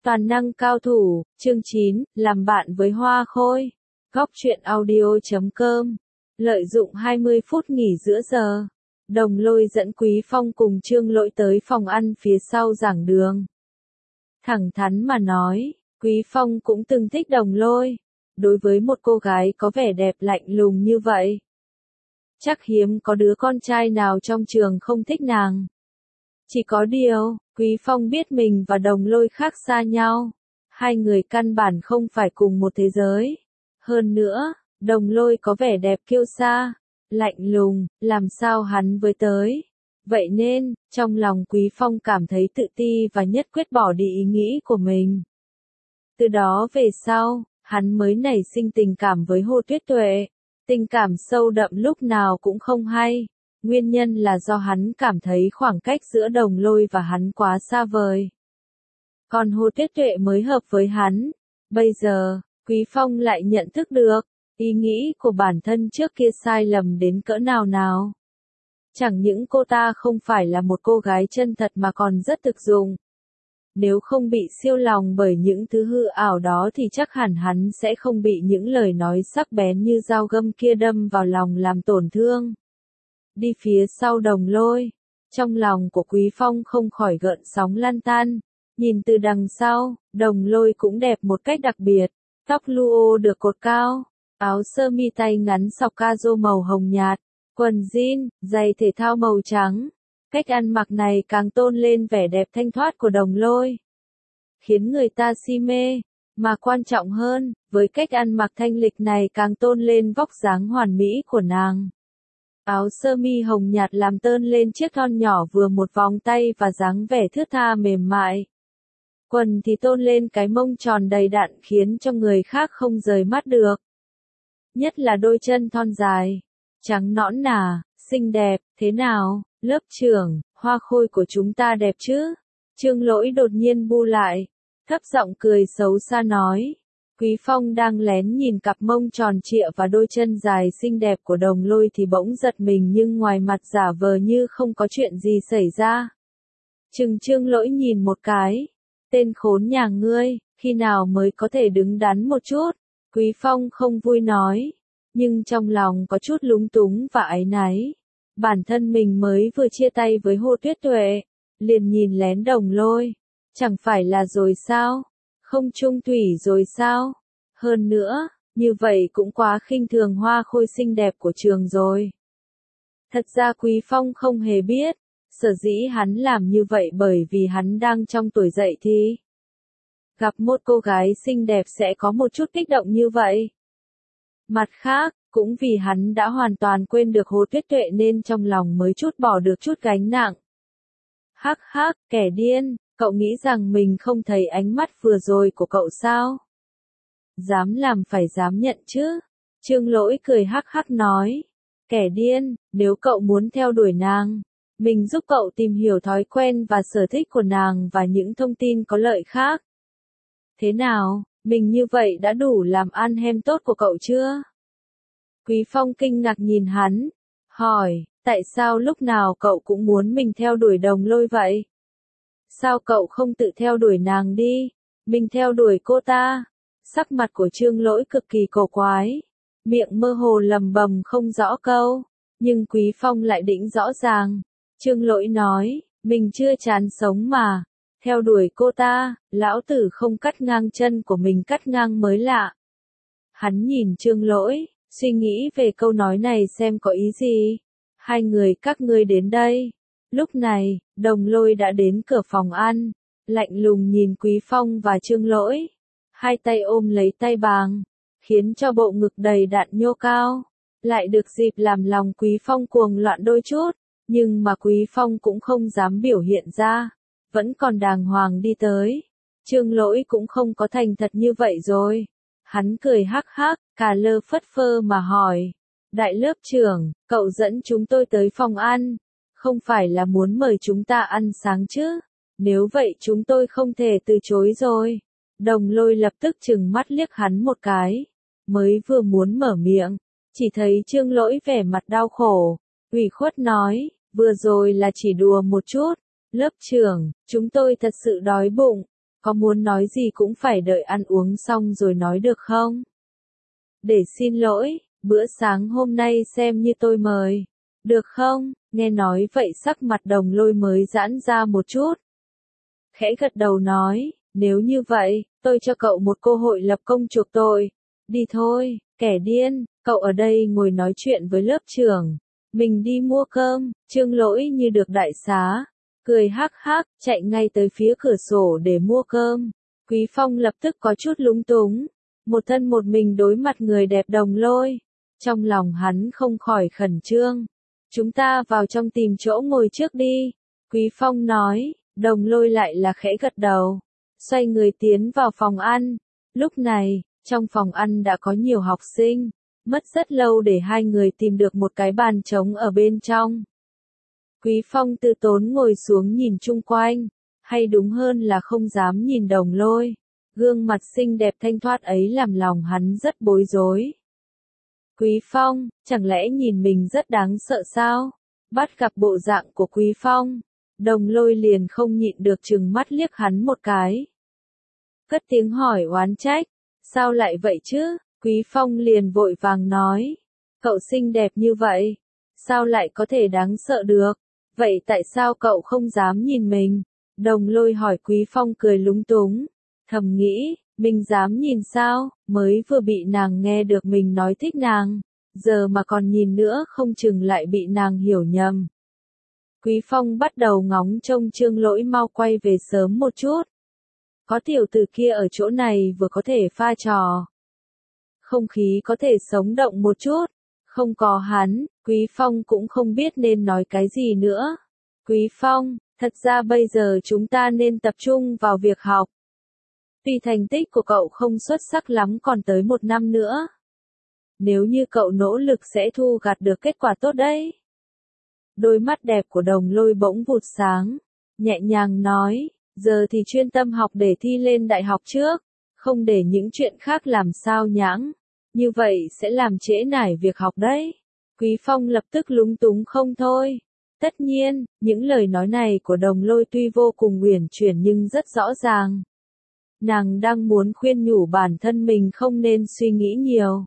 Toàn năng cao thủ, chương 9, làm bạn với hoa khôi. Góc truyện audio.com. Lợi dụng 20 phút nghỉ giữa giờ. Đồng Lôi dẫn Quý Phong cùng Trương Lỗi tới phòng ăn phía sau giảng đường. Thẳng thắn mà nói, Quý Phong cũng từng thích Đồng Lôi. Đối với một cô gái có vẻ đẹp lạnh lùng như vậy, chắc hiếm có đứa con trai nào trong trường không thích nàng. Chỉ có điều, Quý Phong biết mình và Đồng Lôi khác xa nhau. Hai người căn bản không phải cùng một thế giới. Hơn nữa, Đồng Lôi có vẻ đẹp kiêu sa, lạnh lùng, làm sao hắn với tới. Vậy nên, trong lòng Quý Phong cảm thấy tự ti và nhất quyết bỏ đi ý nghĩ của mình. Từ đó về sau, hắn mới nảy sinh tình cảm với Hồ Tuyết Tuệ. Tình cảm sâu đậm lúc nào cũng không hay. Nguyên nhân là do hắn cảm thấy khoảng cách giữa Đồng Lôi và hắn quá xa vời. Còn Hồ Tuyết Tuệ mới hợp với hắn. Bây giờ, Quý Phong lại nhận thức được, ý nghĩ của bản thân trước kia sai lầm đến cỡ nào nào. Chẳng những cô ta không phải là một cô gái chân thật mà còn rất thực dụng. Nếu không bị siêu lòng bởi những thứ hư ảo đó thì chắc hẳn hắn sẽ không bị những lời nói sắc bén như dao găm kia đâm vào lòng làm tổn thương. Đi phía sau Đồng Lôi, trong lòng của Quý Phong không khỏi gợn sóng lan tan. Nhìn từ đằng sau, Đồng Lôi cũng đẹp một cách đặc biệt, tóc luo được cột cao, áo sơ mi tay ngắn sọc caro màu hồng nhạt, quần jean, giày thể thao màu trắng. Cách ăn mặc này càng tôn lên vẻ đẹp thanh thoát của Đồng Lôi, khiến người ta si mê. Mà quan trọng hơn, với cách ăn mặc thanh lịch này càng tôn lên vóc dáng hoàn mỹ của nàng. Áo sơ mi hồng nhạt làm tôn lên chiếc thon nhỏ vừa một vòng tay và dáng vẻ thướt tha mềm mại. Quần thì tôn lên cái mông tròn đầy đặn khiến cho người khác không rời mắt được. Nhất là đôi chân thon dài, trắng nõn nà, xinh đẹp. Thế nào, lớp trưởng, hoa khôi của chúng ta đẹp chứ? Trương Lỗi đột nhiên bu lại, thấp giọng cười xấu xa nói. Quý Phong đang lén nhìn cặp mông tròn trịa và đôi chân dài xinh đẹp của Đồng Lôi thì bỗng giật mình, nhưng ngoài mặt giả vờ như không có chuyện gì xảy ra. Chừng Trương Lỗi nhìn một cái. Tên khốn nhà ngươi, khi nào mới có thể đứng đắn một chút? Quý Phong không vui nói, nhưng trong lòng có chút lúng túng và áy náy. Bản thân mình mới vừa chia tay với Hồ Tuyết Tuệ, liền nhìn lén Đồng Lôi. Chẳng phải là rồi sao? Không chung thủy rồi sao? Hơn nữa, như vậy cũng quá khinh thường hoa khôi xinh đẹp của trường rồi. Thật ra Quý Phong không hề biết, sở dĩ hắn làm như vậy bởi vì hắn đang trong tuổi dậy thì. Gặp một cô gái xinh đẹp sẽ có một chút kích động như vậy. Mặt khác, cũng vì hắn đã hoàn toàn quên được Hồ Tuyết Tuệ nên trong lòng mới chút bỏ được chút gánh nặng. Hắc hắc, kẻ điên, cậu nghĩ rằng mình không thấy ánh mắt vừa rồi của cậu sao? Dám làm phải dám nhận chứ. Trương Lỗi cười hắc hắc nói. Kẻ điên, nếu cậu muốn theo đuổi nàng, mình giúp cậu tìm hiểu thói quen và sở thích của nàng và những thông tin có lợi khác. Thế nào, mình như vậy đã đủ làm ăn hem tốt của cậu chưa? Quý Phong kinh ngạc nhìn hắn, hỏi, tại sao lúc nào cậu cũng muốn mình theo đuổi Đồng Lôi vậy? Sao cậu không tự theo đuổi nàng đi, mình theo đuổi cô ta? Sắc mặt của Trương Lỗi cực kỳ cổ quái, miệng mơ hồ lầm bầm không rõ câu, nhưng Quý Phong lại định rõ ràng. Trương Lỗi nói, mình chưa chán sống mà, theo đuổi cô ta, lão tử không cắt ngang chân của mình cắt ngang mới lạ. Hắn nhìn Trương Lỗi, suy nghĩ về câu nói này xem có ý gì. Hai người các ngươi đến đây. Lúc này, Đồng Lôi đã đến cửa phòng ăn, lạnh lùng nhìn Quý Phong và Trương Lỗi. Hai tay ôm lấy tay bàng, khiến cho bộ ngực đầy đặn nhô cao. Lại được dịp làm lòng Quý Phong cuồng loạn đôi chút, nhưng mà Quý Phong cũng không dám biểu hiện ra, vẫn còn đàng hoàng đi tới. Trương Lỗi cũng không có thành thật như vậy rồi. Hắn cười hắc hắc, cà lơ phất phơ mà hỏi. Đại lớp trưởng, cậu dẫn chúng tôi tới phòng ăn, không phải là muốn mời chúng ta ăn sáng chứ? Nếu vậy chúng tôi không thể từ chối rồi. Đồng Lôi lập tức trừng mắt liếc hắn một cái. Mới vừa muốn mở miệng, chỉ thấy Trương Lỗi vẻ mặt đau khổ, ủy khuất nói, vừa rồi là chỉ đùa một chút. Lớp trưởng, chúng tôi thật sự đói bụng. có muốn nói gì cũng phải đợi ăn uống xong rồi nói được không? Để xin lỗi, bữa sáng hôm nay xem như tôi mời. Được không? Nghe nói vậy sắc mặt Đồng Lôi mới giãn ra một chút. Khẽ gật đầu nói, nếu như vậy, tôi cho cậu một cơ hội lập công chuộc tội. Đi thôi, kẻ điên, cậu ở đây ngồi nói chuyện với lớp trưởng. Mình đi mua cơm, Trương Lỗi như được đại xá. Cười hắc hắc, chạy ngay tới phía cửa sổ để mua cơm. Quý Phong lập tức có chút lúng túng. Một thân một mình đối mặt người đẹp Đồng Lôi. Trong lòng hắn không khỏi khẩn trương. Chúng ta vào trong tìm chỗ ngồi trước đi. Quý Phong nói, Đồng Lôi lại là khẽ gật đầu. Xoay người tiến vào phòng ăn. Lúc này, trong phòng ăn đã có nhiều học sinh. Mất rất lâu để hai người tìm được một cái bàn trống ở bên trong. Quý Phong từ tốn ngồi xuống nhìn chung quanh. Hay đúng hơn là không dám nhìn Đồng Lôi. Gương mặt xinh đẹp thanh thoát ấy làm lòng hắn rất bối rối. Quý Phong, chẳng lẽ nhìn mình rất đáng sợ sao? Bắt gặp bộ dạng của Quý Phong, Đồng Lôi liền không nhịn được trừng mắt liếc hắn một cái. Cất tiếng hỏi oán trách, sao lại vậy chứ? Quý Phong liền vội vàng nói, cậu xinh đẹp như vậy, sao lại có thể đáng sợ được? Vậy tại sao cậu không dám nhìn mình? Đồng Lôi hỏi. Quý Phong cười lúng túng, thầm nghĩ, mình dám nhìn sao, mới vừa bị nàng nghe được mình nói thích nàng, giờ mà còn nhìn nữa không chừng lại bị nàng hiểu nhầm. Quý Phong bắt đầu ngóng trông Trương Lỗi mau quay về sớm một chút. Có tiểu tử kia ở chỗ này vừa có thể pha trò. Không khí có thể sống động một chút, không có hắn, Quý Phong cũng không biết nên nói cái gì nữa. Quý Phong, thật ra bây giờ chúng ta nên tập trung vào việc học. Tuy thành tích của cậu không xuất sắc lắm còn tới 1 năm nữa. Nếu như cậu nỗ lực sẽ thu gặt được kết quả tốt đấy. Đôi mắt đẹp của Đồng Lôi bỗng vụt sáng, nhẹ nhàng nói, giờ thì chuyên tâm học để thi lên đại học trước, không để những chuyện khác làm sao nhãng, như vậy sẽ làm trễ nải việc học đấy. Quý Phong lập tức lúng túng không thôi. Tất nhiên, những lời nói này của Đồng Lôi tuy vô cùng uyển chuyển nhưng rất rõ ràng. Nàng đang muốn khuyên nhủ bản thân mình không nên suy nghĩ nhiều.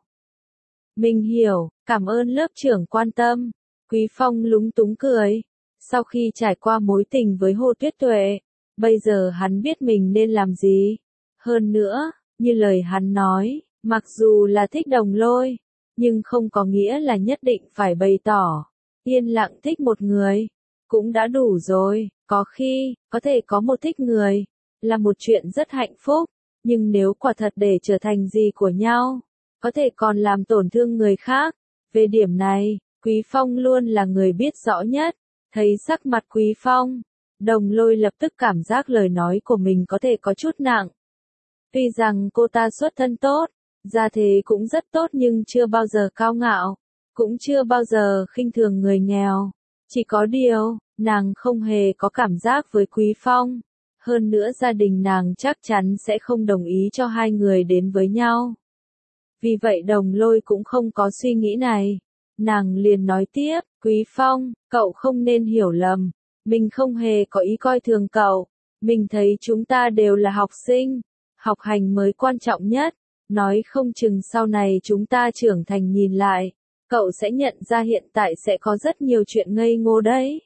Mình hiểu, cảm ơn lớp trưởng quan tâm. Quý Phong lúng túng cười. Sau khi trải qua mối tình với Hồ Tuyết Tuệ, bây giờ hắn biết mình nên làm gì. Hơn nữa, như lời hắn nói, mặc dù là thích Đồng Lôi, nhưng không có nghĩa là nhất định phải bày tỏ. Yên lặng thích một người, cũng đã đủ rồi. Có khi, có thể có một thích người, là một chuyện rất hạnh phúc. Nhưng nếu quả thật để trở thành gì của nhau, có thể còn làm tổn thương người khác. Về điểm này, Quý Phong luôn là người biết rõ nhất. Thấy sắc mặt Quý Phong, Đồng Lôi lập tức cảm giác lời nói của mình có thể có chút nặng. Tuy rằng cô ta xuất thân tốt, gia thế cũng rất tốt nhưng chưa bao giờ cao ngạo, cũng chưa bao giờ khinh thường người nghèo. Chỉ có điều, nàng không hề có cảm giác với Quý Phong. Hơn nữa gia đình nàng chắc chắn sẽ không đồng ý cho hai người đến với nhau. Vì vậy Đồng Lôi cũng không có suy nghĩ này. Nàng liền nói tiếp, Quý Phong, cậu không nên hiểu lầm. Mình không hề có ý coi thường cậu. Mình thấy chúng ta đều là học sinh. Học hành mới quan trọng nhất. Nói không chừng sau này chúng ta trưởng thành nhìn lại. Cậu sẽ nhận ra hiện tại sẽ có rất nhiều chuyện ngây ngô đấy.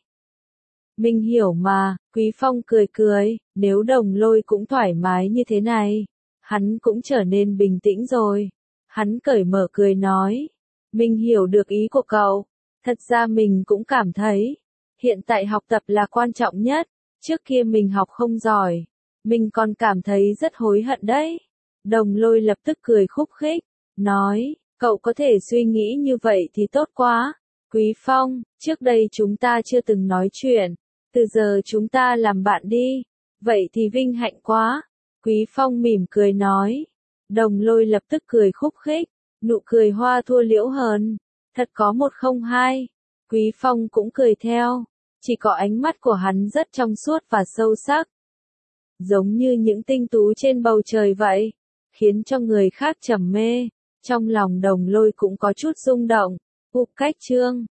Mình hiểu mà, Quý Phong cười cười, nếu Đồng Lôi cũng thoải mái như thế này, hắn cũng trở nên bình tĩnh rồi. Hắn cởi mở cười nói, mình hiểu được ý của cậu, thật ra mình cũng cảm thấy, hiện tại học tập là quan trọng nhất, trước kia mình học không giỏi, mình còn cảm thấy rất hối hận đấy. Đồng Lôi lập tức cười khúc khích, nói, cậu có thể suy nghĩ như vậy thì tốt quá. Quý Phong, trước đây chúng ta chưa từng nói chuyện, từ giờ chúng ta làm bạn đi, vậy thì vinh hạnh quá. Quý Phong mỉm cười nói. Đồng Lôi lập tức cười khúc khích, nụ cười hoa thua liễu hờn, thật có 102. Quý Phong cũng cười theo, chỉ có ánh mắt của hắn rất trong suốt và sâu sắc, giống như những tinh tú trên bầu trời vậy, khiến cho người khác trầm mê. Trong lòng Đồng Lôi cũng có chút rung động. Cách chương